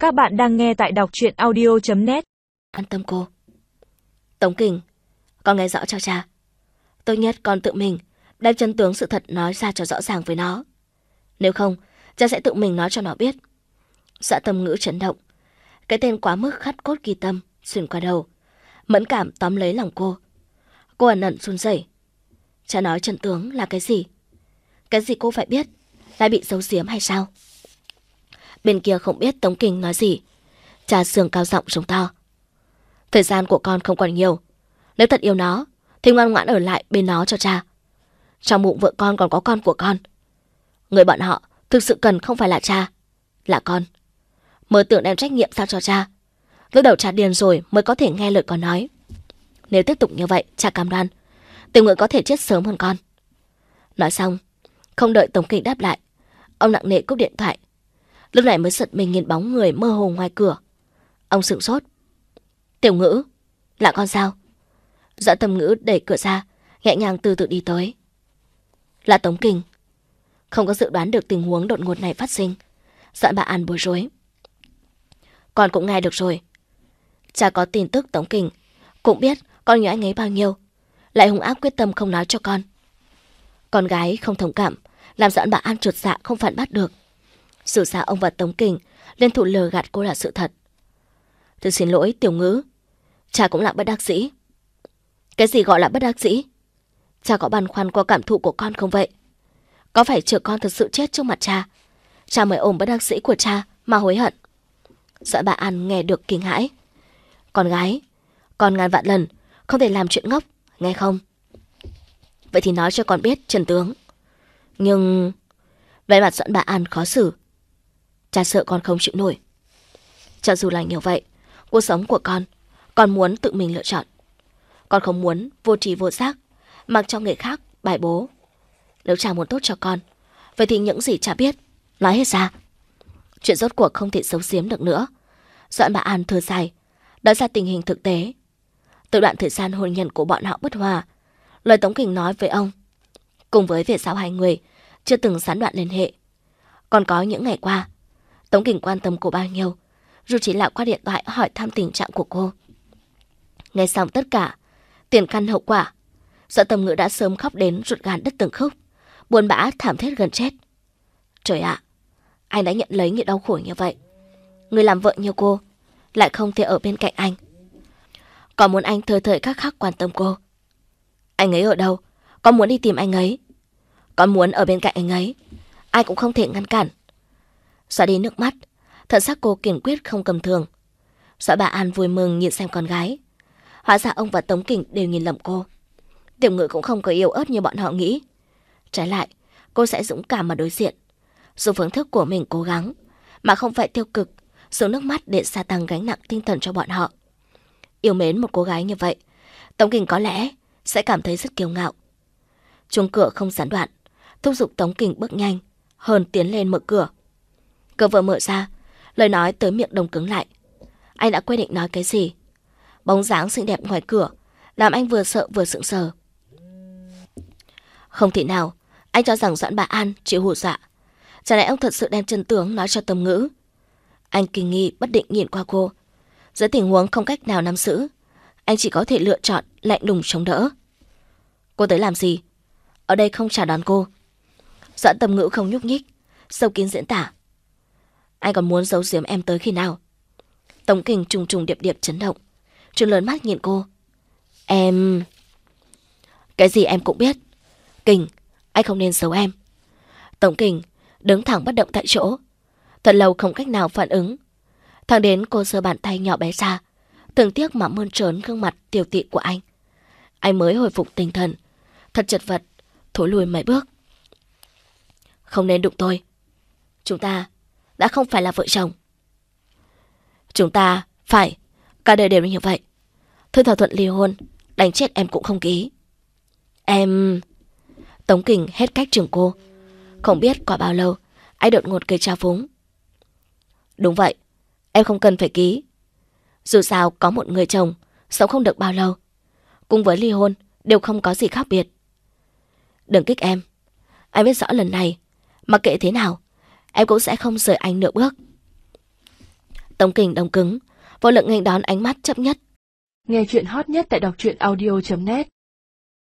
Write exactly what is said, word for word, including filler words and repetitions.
Các bạn đang nghe tại đọc truyện audio chấm net. An tâm cô. Tống Kình, con nghe rõ cho cha. Tốt nhất con tự mình đem chân tướng sự thật nói ra cho rõ ràng với nó. Nếu không, cha sẽ tự mình nói cho nó biết. Dạ Tâm Ngữ chấn động. Cái tên quá mức khắc cốt ghi tâm xuyên qua đầu, mẫn cảm tóm lấy lòng cô. Cô ẩn ẩn run rẩy. Cha nói chân tướng là cái gì? Cái gì cô phải biết? Lại bị giấu giếm hay sao? Bên kia không biết Tống Kình nói gì. Cha sườn cao giọng giống to. Thời gian của con không còn nhiều. Nếu thật yêu nó thì ngoan ngoãn ở lại bên nó cho cha. Trong bụng vợ con còn có con của con. Người bọn họ thực sự cần không phải là cha, là con. Mơ tưởng đem trách nhiệm sao cho cha. Lúc đầu cha điên rồi mới có thể nghe lời con nói. Nếu tiếp tục như vậy, cha cam đoan Tiểu Ngữ có thể chết sớm hơn con. Nói xong, không đợi Tống Kình đáp lại, ông nặng nề cúp điện thoại. Lúc này mới giật mình nhìn bóng người mơ hồ ngoài cửa. Ông sửng sốt. Tiểu Ngữ, là con sao? Dạ Tâm Ngữ đẩy cửa ra, nhẹ nhàng từ từ đi tới. Là Tống Kình. Không có dự đoán được tình huống đột ngột này phát sinh, dạ bà An bối rối. Con cũng nghe được rồi. Cha có tin tức Tống Kình, cũng biết con nhớ anh ấy bao nhiêu, lại hung ác quyết tâm không nói cho con. Con gái không thông cảm, làm dọn bà An trượt dạ không phản bắt được. Dù sao ông và Tống Kình liên thủ lừa gạt cô là sự thật. Tôi xin lỗi Tiểu Ngữ, cha cũng là bất đắc dĩ. Cái gì gọi là bất đắc dĩ? Cha có băn khoăn qua cảm thụ của con không vậy? Có phải chờ con thật sự chết trước mặt cha, cha mới ôm bất đắc dĩ của cha mà hối hận? Dạ bà An nghe được kinh hãi. Con gái, con ngàn vạn lần không thể làm chuyện ngốc, nghe không? Vậy thì nói cho con biết chân tướng. Nhưng... Vẻ mặt Doãn bà An khó xử. Cha sợ con không chịu nổi. Cho dù là như vậy, cuộc sống của con, con muốn tự mình lựa chọn. Con không muốn vô tri vô giác mặc cho người khác bài bố. Nếu cha muốn tốt cho con, vậy thì những gì cha biết nói hết ra. Chuyện rốt cuộc không thể giấu giếm được nữa. Doãn bà An thở dài, nói ra tình hình thực tế. Từ đoạn thời gian hôn nhân của bọn họ bất hòa, lời Tống Kình nói với ông, cùng với việc sao hai người chưa từng gián đoạn liên hệ. Còn có những ngày qua, Tống Kình quan tâm cô bao nhiêu, dù chỉ là qua điện thoại hỏi thăm tình trạng của cô. Nghe xong tất cả, tiền căn hậu quả, Dạ Tâm Ngữ đã sớm khóc đến ruột gan đứt từng khúc, buồn bã thảm thiết gần chết. Trời ạ, anh đã nhận lấy những đau khổ như vậy. Người làm vợ như cô lại không thể ở bên cạnh anh, còn muốn anh thời thời khắc khắc quan tâm cô. Anh ấy ở đâu? Con muốn đi tìm anh ấy. Con muốn ở bên cạnh anh ấy, ai cũng không thể ngăn cản. Xóa đi nước mắt, thần sắc cô kiên quyết không cầm thường. Dạ bà An vui mừng nhìn xem con gái. Hóa ra ông và Tống Kình đều nhìn lầm cô. Tiểu Ngữ cũng không có yếu ớt như bọn họ nghĩ. Trái lại, cô sẽ dũng cảm mà đối diện, dùng phương thức của mình cố gắng, mà không phải tiêu cực, dùng nước mắt để gia tăng gánh nặng tinh thần cho bọn họ. Yêu mến một cô gái như vậy, Tống Kình có lẽ sẽ cảm thấy rất kiêu ngạo. Chuông cửa không gián đoạn, thúc giục Tống Kình bước nhanh hơn tiến lên mở cửa. Cửa vừa mở ra, lời nói tới miệng đông cứng lại. Anh đã quyết định nói cái gì? Bóng dáng xinh đẹp ngoài cửa làm anh vừa sợ vừa sững sờ. Không thể nào, anh cho rằng Doãn bà An chịu hù dọa. Chả lẽ ông thật sự đem chân tướng nói cho Tâm Ngữ? Anh kinh nghi bất định nhìn qua cô. Dưới tình huống không cách nào nắm giữ, anh chỉ có thể lựa chọn lạnh lùng chống đỡ. Cô tới làm gì? Ở đây không chào đón cô. Doãn Tâm Ngữ không nhúc nhích, sâu kín diễn tả. Anh còn muốn giấu giếm em tới khi nào? Tống Kình trùng trùng điệp điệp chấn động, trừng lớn mắt nhìn cô. Em... Cái gì em cũng biết. Kình, anh không nên giấu em. Tống Kình đứng thẳng bất động tại chỗ, thật lâu không cách nào phản ứng. Thẳng đến cô giơ bàn tay nhỏ bé ra, từng tiếc mà mơn trớn gương mặt tiểu tụy của anh. Anh mới hồi phục tinh thần, thật chật vật, thối lùi mấy bước. Không nên đụng tôi. Chúng ta đã không phải là vợ chồng. Chúng ta phải, cả đời đều như vậy. Thôi thỏa thuận ly hôn, đánh chết em cũng không ký. Em... Tống Kình hết cách chừng cô. Không biết qua bao lâu, anh đột ngột cười trao phúng. Đúng vậy, em không cần phải ký. Dù sao có một người chồng, sống không được bao lâu, cùng với ly hôn đều không có gì khác biệt. Đừng kích em. Anh biết rõ lần này, mặc kệ thế nào, em cũng sẽ không rời anh nửa bước. Tống Kình đông cứng, vô lực nghênh đón ánh mắt chấp nhất. Nghe chuyện hot nhất tại đọc truyện audio chấm net.